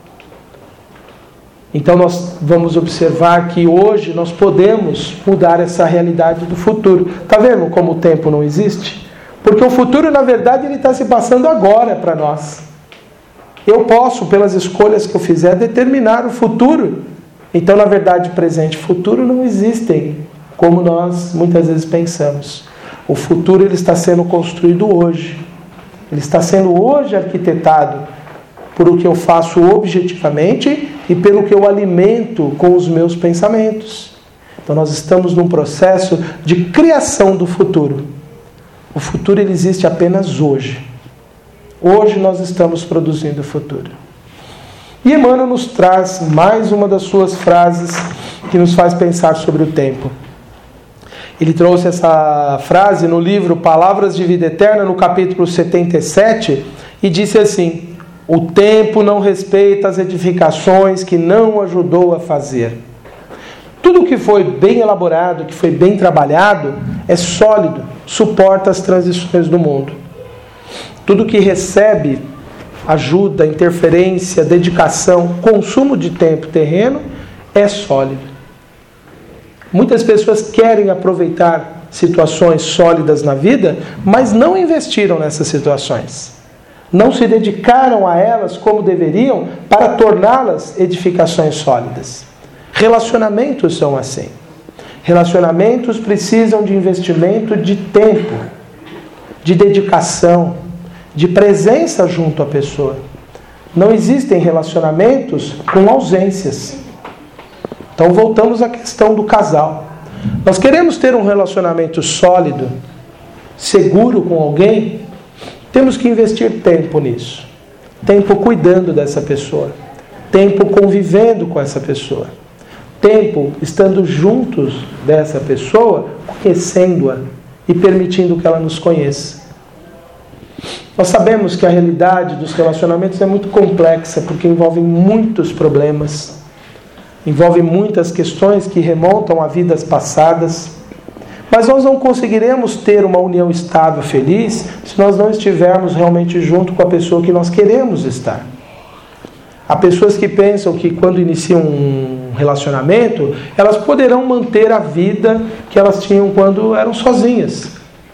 Então nós vamos observar que hoje nós podemos mudar essa realidade do futuro. Está vendo como o tempo não existe? Porque o futuro, na verdade, ele está se passando agora para nós. Eu posso, pelas escolhas que eu fizer, determinar o futuro. Então, na verdade, presente e futuro não existem, como nós muitas vezes pensamos. O futuro ele está sendo construído hoje. Ele está sendo hoje arquitetado por o que eu faço objetivamente e pelo que eu alimento com os meus pensamentos. Então nós estamos num processo de criação do futuro. O futuro ele existe apenas hoje. Hoje nós estamos produzindo o futuro. E Emmanuel nos traz mais uma das suas frases que nos faz pensar sobre o tempo. Ele trouxe essa frase no livro Palavras de Vida Eterna, no capítulo setenta e sete, e disse assim: o tempo não respeita as edificações que não ajudou a fazer. Tudo que foi bem elaborado, que foi bem trabalhado, é sólido, suporta as transições do mundo. Tudo que recebe ajuda, interferência, dedicação, consumo de tempo terreno é sólido. Muitas pessoas querem aproveitar situações sólidas na vida, mas não investiram nessas situações. Não se dedicaram a elas como deveriam para torná-las edificações sólidas. Relacionamentos são assim. Relacionamentos precisam de investimento de tempo, de dedicação, de presença junto à pessoa. Não existem relacionamentos com ausências. Então voltamos à questão do casal. Nós queremos ter um relacionamento sólido, seguro com alguém, temos que investir tempo nisso. Tempo cuidando dessa pessoa. Tempo convivendo com essa pessoa. Tempo estando juntos dessa pessoa, conhecendo-a e permitindo que ela nos conheça. Nós sabemos que a realidade dos relacionamentos é muito complexa, porque envolve muitos problemas, envolve muitas questões que remontam a vidas passadas, mas nós não conseguiremos ter uma união estável, feliz, se nós não estivermos realmente junto com a pessoa que nós queremos estar. Há pessoas que pensam que quando iniciam um relacionamento, elas poderão manter a vida que elas tinham quando eram sozinhas.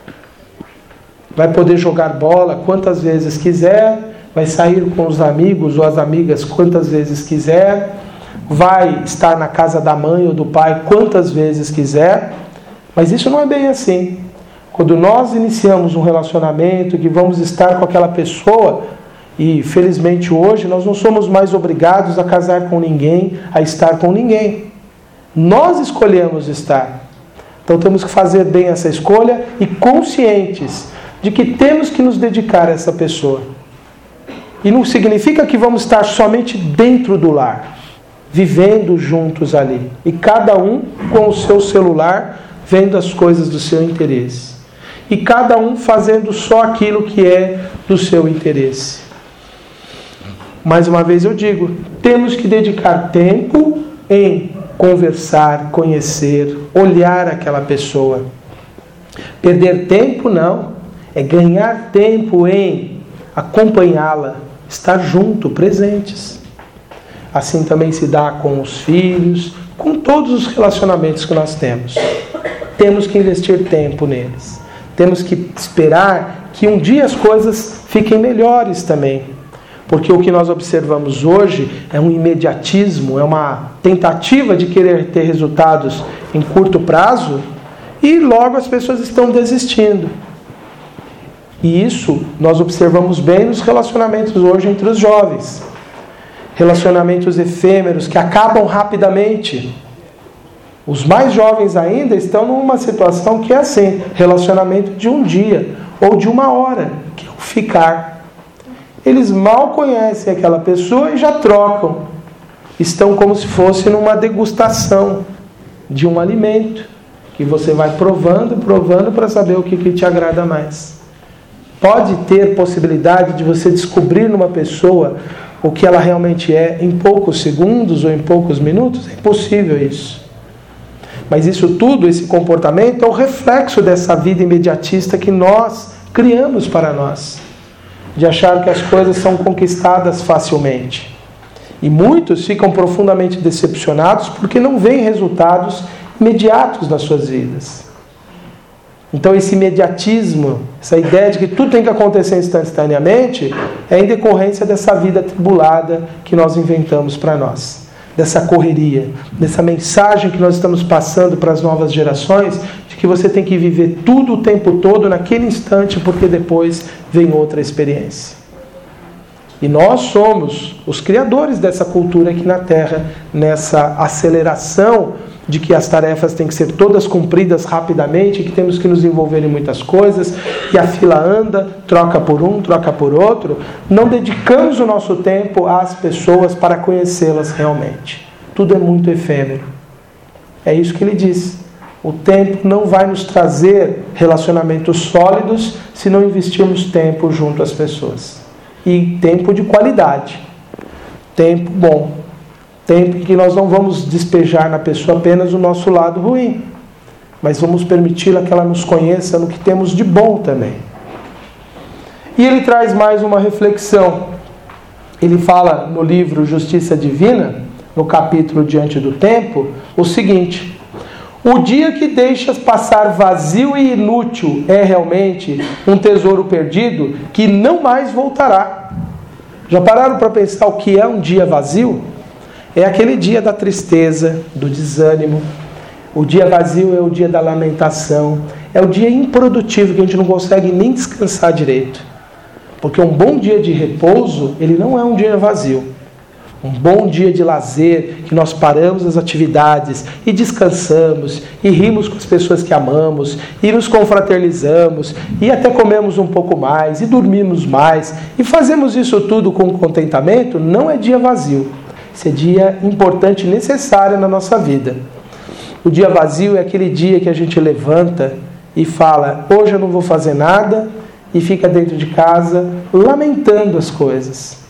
Vai poder jogar bola quantas vezes quiser, vai sair com os amigos ou as amigas quantas vezes quiser, vai estar na casa da mãe ou do pai quantas vezes quiser, mas isso não é bem assim. Quando nós iniciamos um relacionamento, que vamos estar com aquela pessoa, e felizmente hoje nós não somos mais obrigados a casar com ninguém, a estar com ninguém. Nós escolhemos estar. Então temos que fazer bem essa escolha e conscientes de que temos que nos dedicar a essa pessoa. E não significa que vamos estar somente dentro do lar, vivendo juntos ali. E cada um com o seu celular, vendo as coisas do seu interesse. E cada um fazendo só aquilo que é do seu interesse. Mais uma vez eu digo, temos que dedicar tempo em conversar, conhecer, olhar aquela pessoa. Perder tempo não, é ganhar tempo em acompanhá-la, estar junto, presentes. Assim também se dá com os filhos, com todos os relacionamentos que nós temos. Temos que investir tempo neles. Temos que esperar que um dia as coisas fiquem melhores também. Porque o que nós observamos hoje é um imediatismo, é uma tentativa de querer ter resultados em curto prazo e logo as pessoas estão desistindo. E isso nós observamos bem nos relacionamentos hoje entre os jovens. Relacionamentos efêmeros que acabam rapidamente. Os mais jovens ainda estão numa situação que é assim, relacionamento de um dia ou de uma hora, que é o ficar. Eles mal conhecem aquela pessoa e já trocam. Estão como se fosse numa degustação de um alimento, que você vai provando, provando para saber o que, que te agrada mais. Pode ter possibilidade de você descobrir numa pessoa o que ela realmente é em poucos segundos ou em poucos minutos? É impossível isso. Mas isso tudo, esse comportamento, é o reflexo dessa vida imediatista que nós criamos para nós. De achar que as coisas são conquistadas facilmente. E muitos ficam profundamente decepcionados porque não veem resultados imediatos nas suas vidas. Então esse imediatismo, essa ideia de que tudo tem que acontecer instantaneamente, é em decorrência dessa vida atribulada que nós inventamos para nós. Dessa correria, dessa mensagem que nós estamos passando para as novas gerações, de que você tem que viver tudo o tempo todo naquele instante, porque depois vem outra experiência. E nós somos os criadores dessa cultura aqui na Terra, nessa aceleração de que as tarefas têm que ser todas cumpridas rapidamente, que temos que nos envolver em muitas coisas, e a fila anda, troca por um, troca por outro. Não dedicamos o nosso tempo às pessoas para conhecê-las realmente. Tudo é muito efêmero. É isso que ele diz. O tempo não vai nos trazer relacionamentos sólidos se não investirmos tempo junto às pessoas. E tempo de qualidade. Tempo bom. Tempo em que nós não vamos despejar na pessoa apenas o nosso lado ruim, mas vamos permiti-la que ela nos conheça no que temos de bom também. E ele traz mais uma reflexão. Ele fala no livro Justiça Divina, no capítulo Diante do Tempo, o seguinte: o dia que deixas passar vazio e inútil é realmente um tesouro perdido que não mais voltará. Já pararam para pensar o que é um dia vazio? É aquele dia da tristeza, do desânimo. O dia vazio é o dia da lamentação. É o dia improdutivo, que a gente não consegue nem descansar direito. Porque um bom dia de repouso, ele não é um dia vazio. Um bom dia de lazer, que nós paramos as atividades e descansamos, e rimos com as pessoas que amamos, e nos confraternizamos, e até comemos um pouco mais, e dormimos mais, e fazemos isso tudo com contentamento, não é dia vazio. Esse é dia importante e necessário na nossa vida. O dia vazio é aquele dia que a gente levanta e fala: hoje eu não vou fazer nada, e fica dentro de casa lamentando as coisas,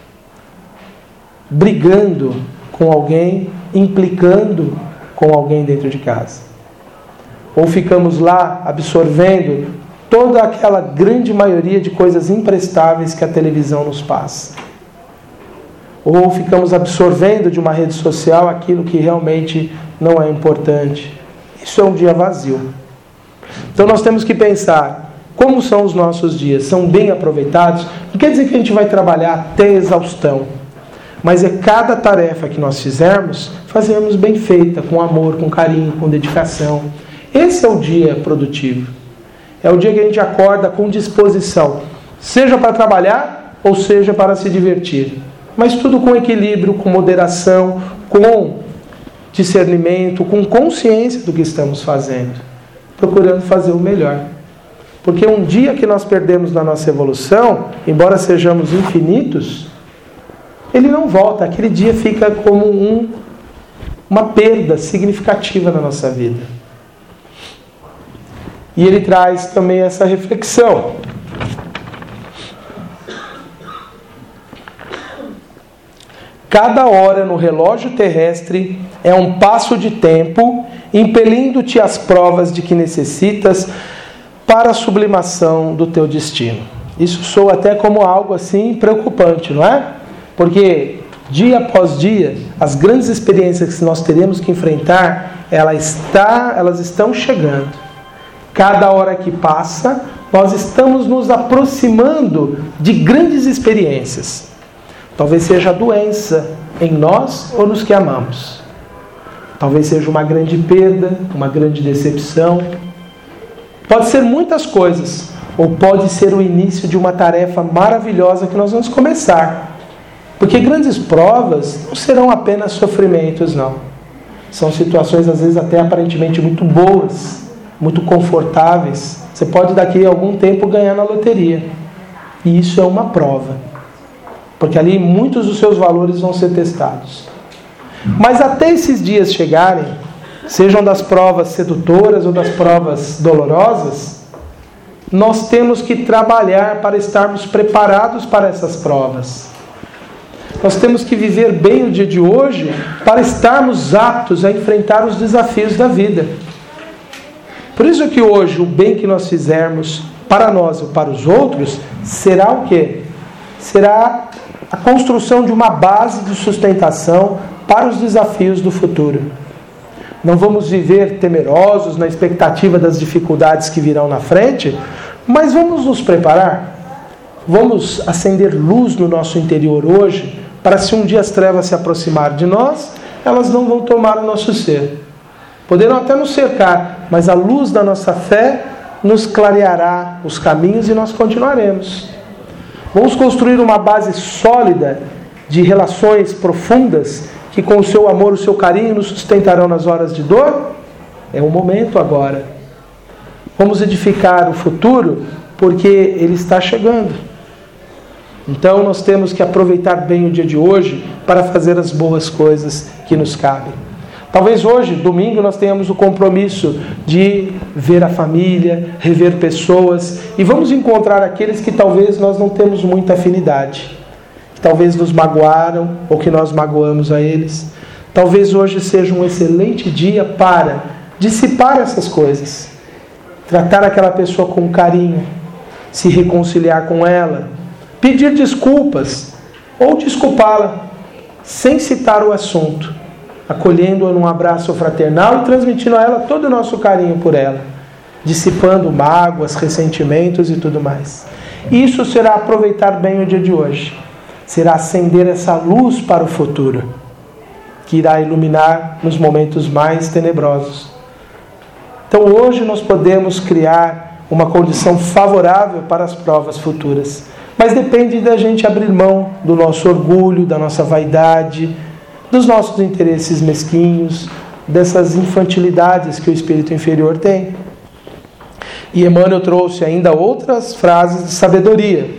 brigando com alguém, implicando com alguém dentro de casa. Ou ficamos lá absorvendo toda aquela grande maioria de coisas imprestáveis que a televisão nos passa. Ou ficamos absorvendo de uma rede social aquilo que realmente não é importante. Isso é um dia vazio. Então nós temos que pensar: como são os nossos dias? São bem aproveitados? Não quer dizer que a gente vai trabalhar até exaustão, mas é cada tarefa que nós fizermos, fazermos bem feita, com amor, com carinho, com dedicação. Esse é o dia produtivo. É o dia que a gente acorda com disposição, seja para trabalhar ou seja para se divertir. Mas tudo com equilíbrio, com moderação, com discernimento, com consciência do que estamos fazendo, procurando fazer o melhor. Porque um dia que nós perdemos na nossa evolução, embora sejamos infinitos, ele não volta. Aquele dia fica como um, uma perda significativa na nossa vida. E ele traz também essa reflexão. Cada hora no relógio terrestre é um passo de tempo, impelindo-te às provas de que necessitas para a sublimação do teu destino. Isso soa até como algo assim preocupante, não é? Porque dia após dia, as grandes experiências que nós teremos que enfrentar, ela está, elas estão chegando. Cada hora que passa, nós estamos nos aproximando de grandes experiências. Talvez seja a doença em nós ou nos que amamos. Talvez seja uma grande perda, uma grande decepção. Pode ser muitas coisas, ou pode ser o início de uma tarefa maravilhosa que nós vamos começar. Porque grandes provas não serão apenas sofrimentos, não. São situações, às vezes, até aparentemente muito boas, muito confortáveis. Você pode, daqui a algum tempo, ganhar na loteria. E isso é uma prova. Porque ali muitos dos seus valores vão ser testados. Mas até esses dias chegarem, sejam das provas sedutoras ou das provas dolorosas, nós temos que trabalhar para estarmos preparados para essas provas. Nós temos que viver bem o dia de hoje para estarmos aptos a enfrentar os desafios da vida. Por isso que hoje o bem que nós fizermos para nós ou para os outros será o quê? Será a construção de uma base de sustentação para os desafios do futuro. Não vamos viver temerosos na expectativa das dificuldades que virão na frente, mas vamos nos preparar. Vamos acender luz no nosso interior hoje, para se um dia as trevas se aproximarem de nós, elas não vão tomar o nosso ser. Poderão até nos cercar, mas a luz da nossa fé nos clareará os caminhos e nós continuaremos. Vamos construir uma base sólida de relações profundas que com o seu amor, o seu carinho nos sustentarão nas horas de dor? É o momento agora. Vamos edificar o futuro porque ele está chegando. Então nós temos que aproveitar bem o dia de hoje para fazer as boas coisas que nos cabem. Talvez hoje, domingo, nós tenhamos o compromisso de ver a família, rever pessoas, e vamos encontrar aqueles que talvez nós não temos muita afinidade, que talvez nos magoaram ou que nós magoamos a eles. Talvez hoje seja um excelente dia para dissipar essas coisas, tratar aquela pessoa com carinho, se reconciliar com ela, pedir desculpas ou desculpá-la, sem citar o assunto, acolhendo-a num abraço fraternal e transmitindo a ela todo o nosso carinho por ela, dissipando mágoas, ressentimentos e tudo mais. Isso será aproveitar bem o dia de hoje, será acender essa luz para o futuro, que irá iluminar nos momentos mais tenebrosos. Então hoje nós podemos criar uma condição favorável para as provas futuras, mas depende da gente abrir mão do nosso orgulho, da nossa vaidade, dos nossos interesses mesquinhos, dessas infantilidades que o espírito inferior tem. E Emmanuel trouxe ainda outras frases de sabedoria.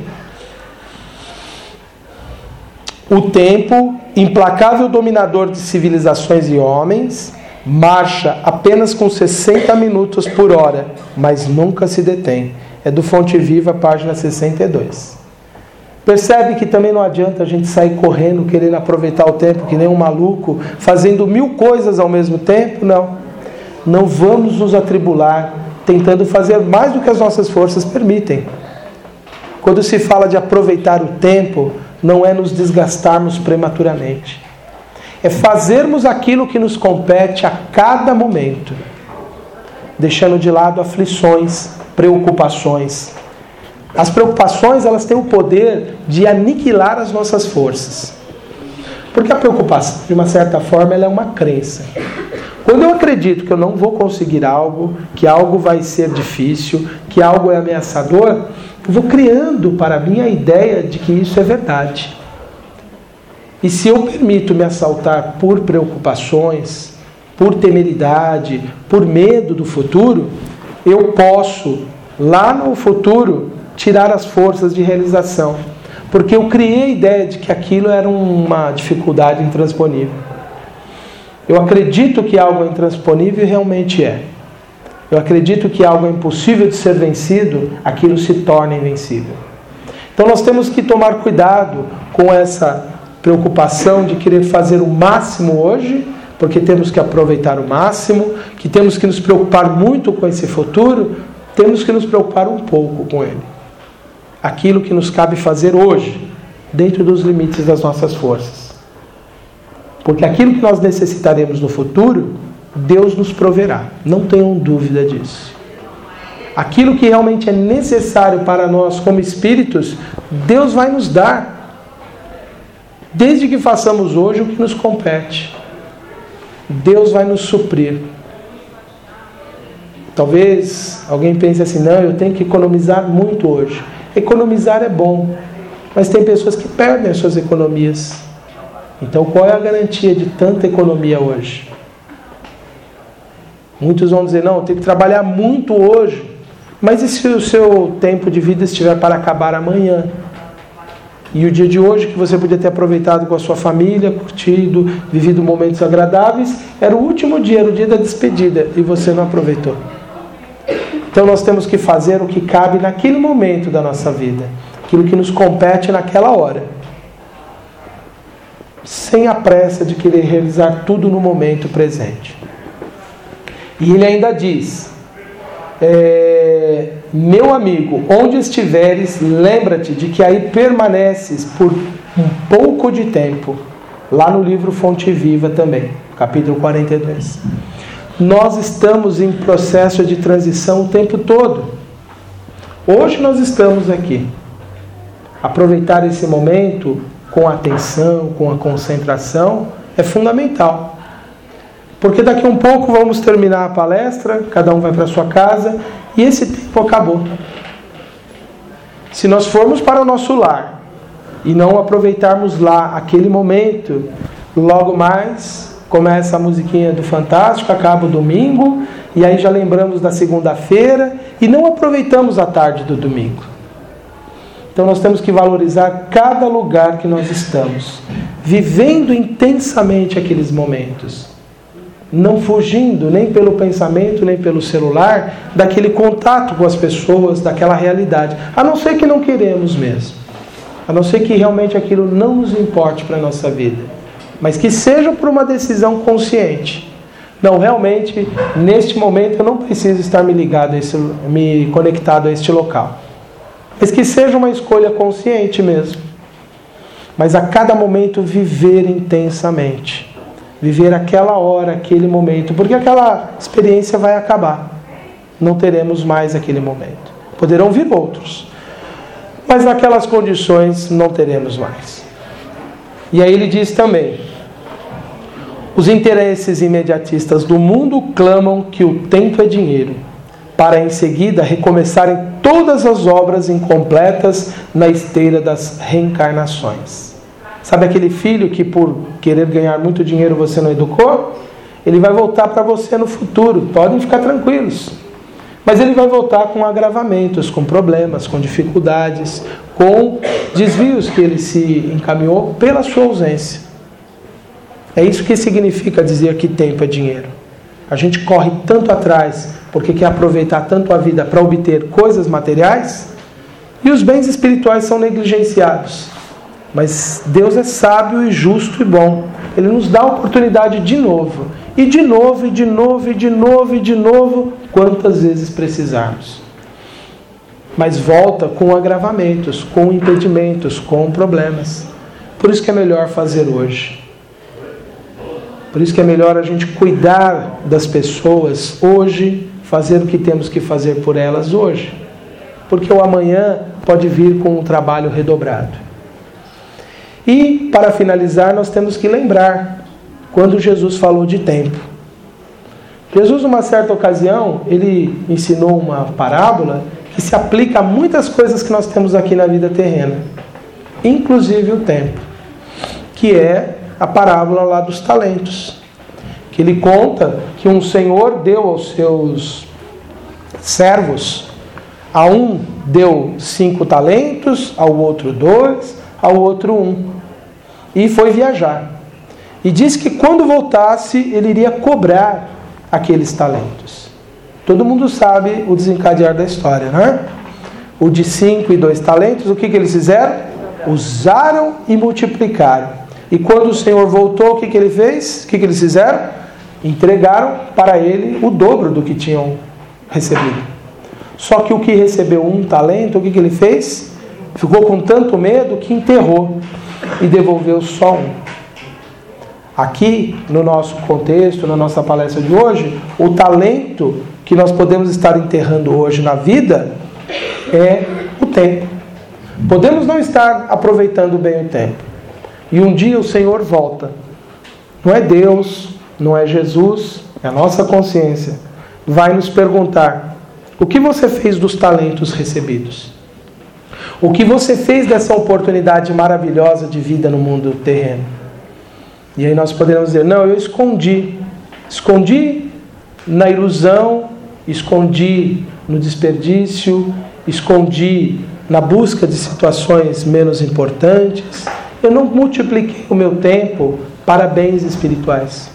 O tempo, implacável dominador de civilizações e homens, marcha apenas com sessenta minutos por hora, mas nunca se detém. É do Fonte Viva, página sessenta e dois. Percebe que também não adianta a gente sair correndo, querendo aproveitar o tempo, que nem um maluco, fazendo mil coisas ao mesmo tempo? Não. Não vamos nos atribular, tentando fazer mais do que as nossas forças permitem. Quando se fala de aproveitar o tempo, não é nos desgastarmos prematuramente. É fazermos aquilo que nos compete a cada momento, deixando de lado aflições, preocupações. As preocupações, elas têm o poder de aniquilar as nossas forças. Porque a preocupação, de uma certa forma, ela é uma crença. Quando eu acredito que eu não vou conseguir algo, que algo vai ser difícil, que algo é ameaçador, eu vou criando para mim a ideia de que isso é verdade. E se eu permito me assaltar por preocupações, por temeridade, por medo do futuro, eu posso, lá no futuro, tirar as forças de realização. Porque eu criei a ideia de que aquilo era uma dificuldade intransponível. Eu acredito que algo é intransponível e realmente é. Eu acredito que algo é impossível de ser vencido, aquilo se torna invencível. Então nós temos que tomar cuidado com essa preocupação de querer fazer o máximo hoje, porque temos que aproveitar o máximo, que temos que nos preocupar muito com esse futuro, temos que nos preocupar um pouco com ele. Aquilo que nos cabe fazer hoje, dentro dos limites das nossas forças. Porque aquilo que nós necessitaremos no futuro, Deus nos proverá. Não tenham dúvida disso. Aquilo que realmente é necessário para nós como espíritos, Deus vai nos dar. Desde que façamos hoje o que nos compete. Deus vai nos suprir. Talvez alguém pense assim, não, eu tenho que economizar muito hoje. Economizar é bom, mas tem pessoas que perdem as suas economias. Então qual é a garantia de tanta economia hoje? Muitos vão dizer, não, eu tenho que trabalhar muito hoje. Mas e se o seu tempo de vida estiver para acabar amanhã? E o dia de hoje, que você podia ter aproveitado com a sua família, curtido, vivido momentos agradáveis, era o último dia, era o dia da despedida, e você não aproveitou. Então nós temos que fazer o que cabe naquele momento da nossa vida, aquilo que nos compete naquela hora, sem a pressa de querer realizar tudo no momento presente. E ele ainda diz, é, meu amigo, onde estiveres, lembra-te de que aí permaneces por um pouco de tempo, lá no livro Fonte Viva também, capítulo quarenta e dois. Nós estamos em processo de transição o tempo todo. Hoje nós estamos aqui. Aproveitar esse momento com atenção, com a concentração, é fundamental. Porque daqui a um pouco vamos terminar a palestra, cada um vai para a sua casa, e esse tempo acabou. Se nós formos para o nosso lar e não aproveitarmos lá aquele momento, logo mais começa a musiquinha do Fantástico, acaba o domingo, e aí já lembramos da segunda-feira, e não aproveitamos a tarde do domingo. Então nós temos que valorizar cada lugar que nós estamos, vivendo intensamente aqueles momentos, não fugindo nem pelo pensamento, nem pelo celular, daquele contato com as pessoas, daquela realidade, a não ser que não queremos mesmo, a não ser que realmente aquilo não nos importe para a nossa vida, mas que seja por uma decisão consciente. Não, realmente, neste momento eu não preciso estar me ligado a esse, me conectado a este local. mas que seja uma escolha consciente mesmo. Mas a cada momento viver intensamente. Viver aquela hora, aquele momento, porque aquela experiência vai acabar. Não teremos mais aquele momento. Poderão vir outros, mas naquelas condições não teremos mais. E aí ele diz também: os interesses imediatistas do mundo clamam que o tempo é dinheiro, para em seguida recomeçarem todas as obras incompletas na esteira das reencarnações. Sabe aquele filho que por querer ganhar muito dinheiro você não educou? Ele vai voltar para você no futuro, podem ficar tranquilos. Mas ele vai voltar com agravamentos, com problemas, com dificuldades, com desvios que ele se encaminhou pela sua ausência. É isso que significa dizer que tempo é dinheiro. A gente corre tanto atrás porque quer aproveitar tanto a vida para obter coisas materiais, e os bens espirituais são negligenciados. Mas Deus é sábio e justo e bom. Ele nos dá a oportunidade de novo. E de novo, e de novo, e de novo, e de novo, quantas vezes precisarmos. Mas volta com agravamentos, com impedimentos, com problemas. Por isso que é melhor fazer hoje. Por isso que é melhor a gente cuidar das pessoas hoje, fazer o que temos que fazer por elas hoje. Porque o amanhã pode vir com um trabalho redobrado. E, para finalizar, nós temos que lembrar quando Jesus falou de tempo. Jesus, numa certa ocasião, ele ensinou uma parábola que se aplica a muitas coisas que nós temos aqui na vida terrena, inclusive o tempo, que é a parábola lá dos talentos, que ele conta que um senhor deu aos seus servos, a um deu cinco talentos, ao outro dois, ao outro um, e foi viajar. E disse que quando voltasse, ele iria cobrar aqueles talentos. Todo mundo sabe o desencadear da história, não é? O de cinco e dois talentos, o que, que eles fizeram? Usaram e multiplicaram. E quando o Senhor voltou, o que, que ele fez? O que, que eles fizeram? Entregaram para ele o dobro do que tinham recebido. Só que o que recebeu um talento, o que, que ele fez? Ficou com tanto medo que enterrou e devolveu só um. Aqui, no nosso contexto, na nossa palestra de hoje, o talento que nós podemos estar enterrando hoje na vida é o tempo. Podemos não estar aproveitando bem o tempo. E um dia o Senhor volta. Não é Deus, não é Jesus, é a nossa consciência. Vai nos perguntar: o que você fez dos talentos recebidos? O que você fez dessa oportunidade maravilhosa de vida no mundo terreno? E aí nós poderemos dizer: não, eu escondi. Escondi na ilusão, escondi no desperdício, escondi na busca de situações menos importantes. Eu não multipliquei o meu tempo para bens espirituais.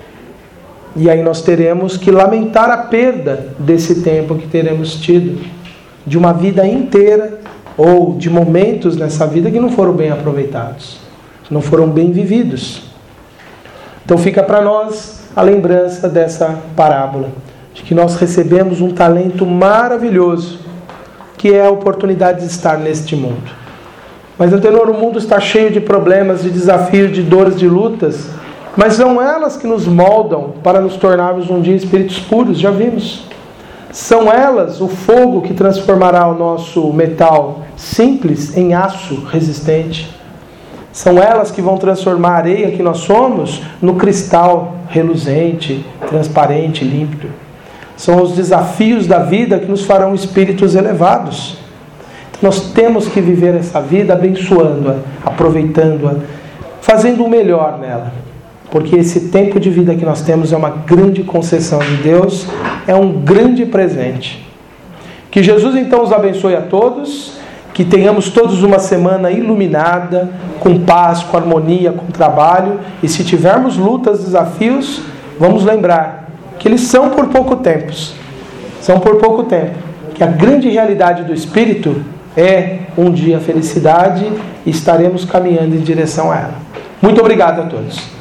E aí nós teremos que lamentar a perda desse tempo que teremos tido, de uma vida inteira, ou de momentos nessa vida que não foram bem aproveitados, não foram bem vividos. Então fica para nós a lembrança dessa parábola, de que nós recebemos um talento maravilhoso, que é a oportunidade de estar neste mundo. Mas, Antenor, o mundo está cheio de problemas, de desafios, de dores, de lutas, mas são elas que nos moldam para nos tornarmos um dia espíritos puros, já vimos. São elas o fogo que transformará o nosso metal simples em aço resistente. São elas que vão transformar a areia que nós somos no cristal reluzente, transparente, límpido. São os desafios da vida que nos farão espíritos elevados. Nós temos que viver essa vida abençoando-a, aproveitando-a, fazendo o melhor nela. Porque esse tempo de vida que nós temos é uma grande concessão de Deus, é um grande presente. Que Jesus então os abençoe a todos, que tenhamos todos uma semana iluminada, com paz, com harmonia, com trabalho. E se tivermos lutas, desafios, vamos lembrar que eles são por pouco tempo. São por pouco tempo. Que a grande realidade do Espírito é um dia a felicidade e estaremos caminhando em direção a ela. Muito obrigado a todos.